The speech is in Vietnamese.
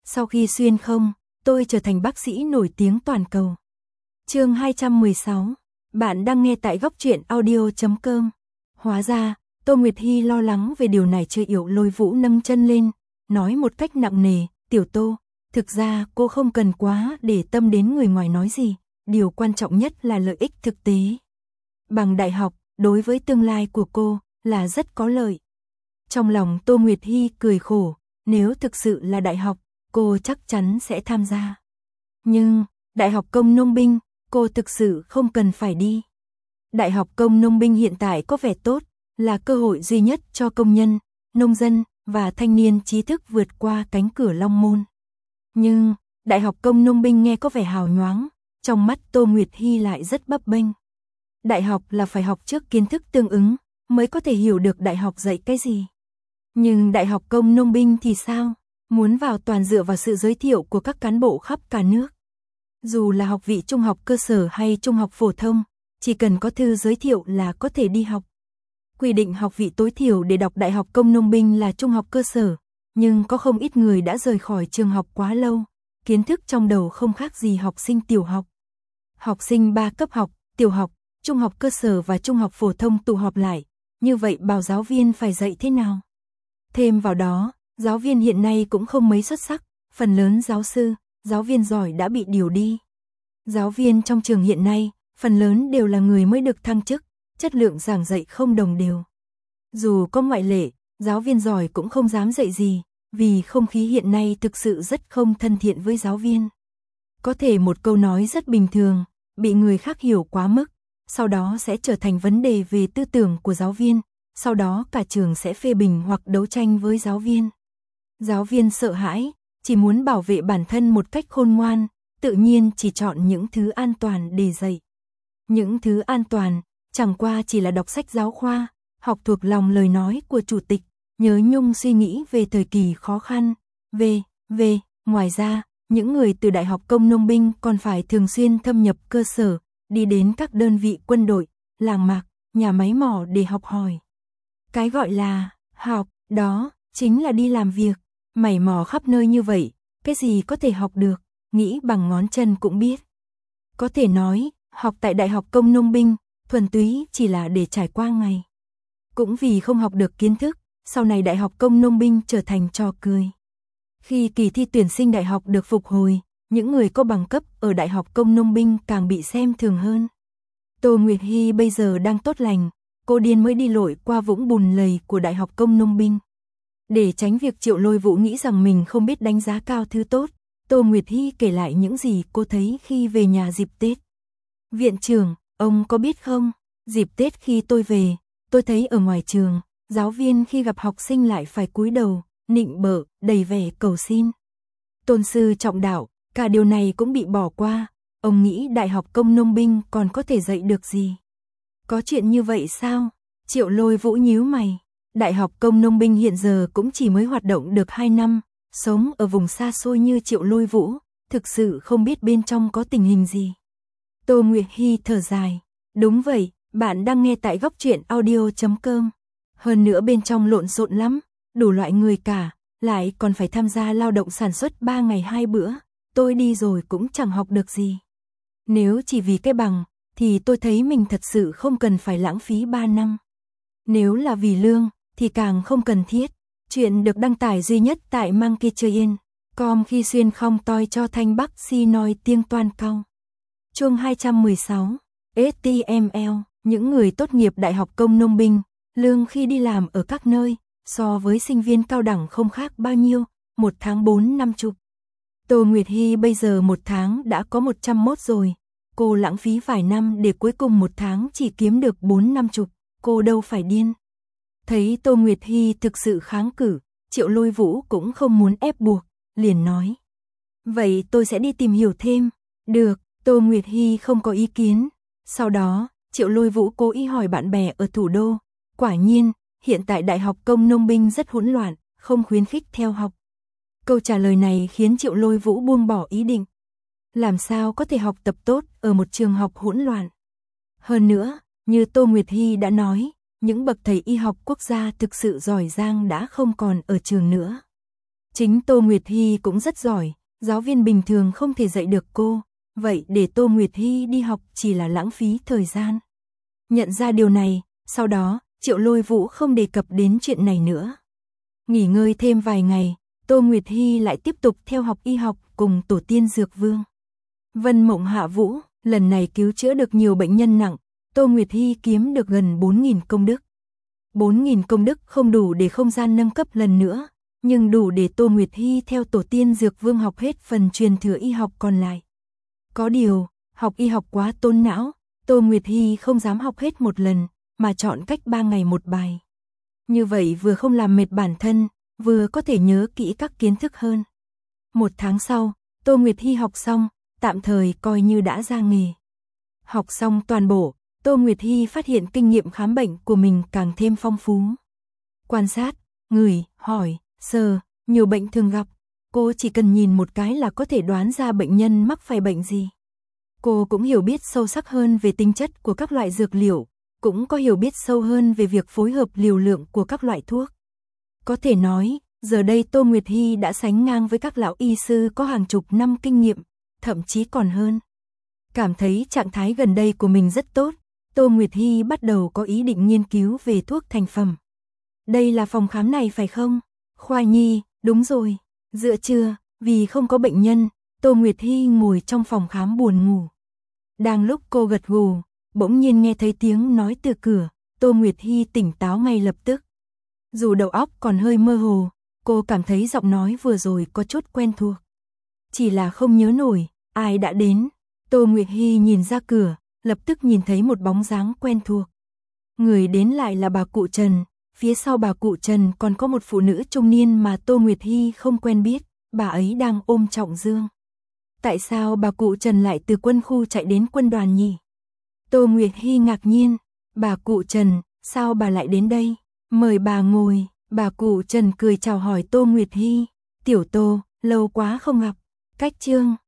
Sau khi xuyên không, tôi trở thành bác sĩ nổi tiếng toàn cầu. Chương 216. Bạn đang nghe tại góc truyện audio.com. Hóa ra, Tô Nguyệt Hy lo lắng về điều này. Chưa Yểu Lôi Vũ nâng chân lên, nói một cách nặng nề, "Tiểu Tô, thực ra cô không cần quá để tâm đến người ngoài nói gì, điều quan trọng nhất là lợi ích thực tế. Bằng đại học, đối với tương lai của cô, là rất có lợi." Trong lòng Tô Nguyệt Hy cười khổ, nếu thực sự là đại học, cô chắc chắn sẽ tham gia. Nhưng, Đại học Công Nông Binh, cô thực sự không cần phải đi. Đại học Công Nông Binh hiện tại có vẻ tốt, là cơ hội duy nhất cho công nhân, nông dân và thanh niên trí thức vượt qua cánh cửa Long Môn. Nhưng, Đại học Công Nông Binh nghe có vẻ hào nhoáng, trong mắt Tô Nguyệt Hy lại rất bấp bênh. Đại học là phải học trước kiến thức tương ứng, mới có thể hiểu được đại học dạy cái gì. Nhưng Đại học Công Nông Binh thì sao? Muốn vào toàn dựa vào sự giới thiệu của các cán bộ khắp cả nước. Dù là học vị trung học cơ sở hay trung học phổ thông, chỉ cần có thư giới thiệu là có thể đi học. Quy định học vị tối thiểu để đọc Đại học Công Nông Binh là trung học cơ sở, nhưng có không ít người đã rời khỏi trường học quá lâu, kiến thức trong đầu không khác gì học sinh tiểu học. Học sinh 3 cấp học, tiểu học, trung học cơ sở và trung học phổ thông tụ họp lại, như vậy bảo giáo viên phải dạy thế nào? Thêm vào đó, giáo viên hiện nay cũng không mấy xuất sắc, phần lớn giáo sư, giáo viên giỏi đã bị điều đi. Giáo viên trong trường hiện nay, phần lớn đều là người mới được thăng chức, chất lượng giảng dạy không đồng đều. Dù có ngoại lệ, giáo viên giỏi cũng không dám dạy gì, vì không khí hiện nay thực sự rất không thân thiện với giáo viên. Có thể một câu nói rất bình thường, bị người khác hiểu quá mức, sau đó sẽ trở thành vấn đề về tư tưởng của giáo viên, sau đó cả trường sẽ phê bình hoặc đấu tranh với giáo viên. Giáo viên sợ hãi, chỉ muốn bảo vệ bản thân một cách khôn ngoan, tự nhiên chỉ chọn những thứ an toàn để dạy. Những thứ an toàn, chẳng qua chỉ là đọc sách giáo khoa, học thuộc lòng lời nói của chủ tịch, nhớ nhung suy nghĩ về thời kỳ khó khăn, ngoài ra, những người từ Đại học Công Nông Binh còn phải thường xuyên thâm nhập cơ sở, đi đến các đơn vị quân đội, làng mạc, nhà máy mỏ để học hỏi. Cái gọi là học, đó chính là đi làm việc, mày mò khắp nơi như vậy, cái gì có thể học được, nghĩ bằng ngón chân cũng biết. Có thể nói, học tại Đại học Công Nông Binh, thuần túy chỉ là để trải qua ngày. Cũng vì không học được kiến thức, sau này Đại học Công Nông Binh trở thành trò cười. Khi kỳ thi tuyển sinh đại học được phục hồi, những người có bằng cấp ở Đại học Công Nông Binh càng bị xem thường hơn. Tô Nguyệt Hy bây giờ đang tốt lành, cô điên mới đi lội qua vũng bùn lầy của Đại học Công Nông Binh. Để tránh việc Triệu Lôi Vũ nghĩ rằng mình không biết đánh giá cao thứ tốt, Tô Nguyệt Hy kể lại những gì cô thấy khi về nhà dịp Tết. "Viện trưởng, ông có biết không, dịp Tết khi tôi về, tôi thấy ở ngoài trường, giáo viên khi gặp học sinh lại phải cúi đầu, nịnh bợ, đầy vẻ cầu xin. Tôn sư trọng đạo, cả điều này cũng bị bỏ qua, ông nghĩ Đại học Công Nông Binh còn có thể dạy được gì?" "Có chuyện như vậy sao?" Triệu Lôi Vũ nhíu mày. Đại học Công Nông Binh hiện giờ cũng chỉ mới hoạt động được 2 năm, sống ở vùng xa xôi như Triệu Lôi Vũ, thực sự không biết bên trong có tình hình gì. Tô Nguyệt Hy thở dài. Đúng vậy, bạn đang nghe tại góc truyện audio.com. Hơn nữa bên trong lộn xộn lắm, đủ loại người cả, lại còn phải tham gia lao động sản xuất 3 ngày 2 bữa, tôi đi rồi cũng chẳng học được gì. Nếu chỉ vì cái bằng, thì tôi thấy mình thật sự không cần phải lãng phí 3 năm. Nếu là vì lương, thì càng không cần thiết. Chuyện được đăng tải duy nhất tại Monkeytrain.com khi xuyên không toi cho thanh bắc si nói tiếng toan cao. Chương 216. HTML. Những người tốt nghiệp Đại học Công Nông Binh, lương khi đi làm ở các nơi, so với sinh viên cao đẳng không khác bao nhiêu, một tháng 450. Tô Nguyệt Hy bây giờ một tháng đã có 101 rồi, cô lãng phí vài năm để cuối cùng một tháng chỉ kiếm được 450, cô đâu phải điên. Thấy Tô Nguyệt Hy thực sự kháng cự, Triệu Lôi Vũ cũng không muốn ép buộc, liền nói. "Vậy tôi sẽ đi tìm hiểu thêm." "Được." Tô Nguyệt Hy không có ý kiến. Sau đó, Triệu Lôi Vũ cố ý hỏi bạn bè ở thủ đô. Quả nhiên, hiện tại Đại học Công Nông Binh rất hỗn loạn, không khuyến khích theo học. Câu trả lời này khiến Triệu Lôi Vũ buông bỏ ý định. Làm sao có thể học tập tốt ở một trường học hỗn loạn? Hơn nữa, như Tô Nguyệt Hy đã nói, những bậc thầy y học quốc gia thực sự giỏi giang đã không còn ở trường nữa. Chính Tô Nguyệt Hy cũng rất giỏi, giáo viên bình thường không thể dạy được cô, vậy để Tô Nguyệt Hy đi học chỉ là lãng phí thời gian. Nhận ra điều này, sau đó, Triệu Lôi Vũ không đề cập đến chuyện này nữa. Nghỉ ngơi thêm vài ngày, Tô Nguyệt Hy lại tiếp tục theo học y học cùng tổ tiên Dược Vương. Vân Mộng Hạ Vũ, lần này cứu chữa được nhiều bệnh nhân nặng, Tô Nguyệt Hy kiếm được gần 4.000 công đức. 4.000 công đức không đủ để không gian nâng cấp lần nữa, nhưng đủ để Tô Nguyệt Hy theo tổ tiên Dược Vương học hết phần truyền thừa y học còn lại. Có điều, học y học quá tốn não, Tô Nguyệt Hy không dám học hết một lần, mà chọn cách 3 ngày một bài. Như vậy vừa không làm mệt bản thân, vừa có thể nhớ kỹ các kiến thức hơn. 1 tháng sau, Tô Nguyệt Hy học xong, tạm thời coi như đã ra nghề. Học xong toàn bộ, Tô Nguyệt Hy phát hiện kinh nghiệm khám bệnh của mình càng thêm phong phú. Quan sát, ngửi, hỏi, sờ, nhiều bệnh thường gặp, cô chỉ cần nhìn một cái là có thể đoán ra bệnh nhân mắc phải bệnh gì. Cô cũng hiểu biết sâu sắc hơn về tính chất của các loại dược liệu, cũng có hiểu biết sâu hơn về việc phối hợp liều lượng của các loại thuốc. Có thể nói, giờ đây Tô Nguyệt Hy đã sánh ngang với các lão y sư có hàng chục năm kinh nghiệm, thậm chí còn hơn. Cảm thấy trạng thái gần đây của mình rất tốt, Tô Nguyệt Hy bắt đầu có ý định nghiên cứu về thuốc thành phẩm. Đây là phòng khám này phải không? Khoa nhi, đúng rồi. Giữa trưa, vì không có bệnh nhân, Tô Nguyệt Hy ngồi trong phòng khám buồn ngủ. Đang lúc cô gật gù, bỗng nhiên nghe thấy tiếng nói từ cửa, Tô Nguyệt Hy tỉnh táo ngay lập tức. Dù đầu óc còn hơi mơ hồ, cô cảm thấy giọng nói vừa rồi có chút quen thuộc. Chỉ là không nhớ nổi, ai đã đến. Tô Nguyệt Hy nhìn ra cửa, lập tức nhìn thấy một bóng dáng quen thuộc. Người đến lại là bà cụ Trần, phía sau bà cụ Trần còn có một phụ nữ trung niên mà Tô Nguyệt Hy không quen biết, bà ấy đang ôm Trọng Dương. Tại sao bà cụ Trần lại từ quân khu chạy đến quân đoàn nhỉ? Tô Nguyệt Hy ngạc nhiên, bà cụ Trần, sao bà lại đến đây? Mời bà ngồi, bà cụ Trần cười chào hỏi Tô Nguyệt Hy, tiểu Tô, lâu quá không gặp, cách chương.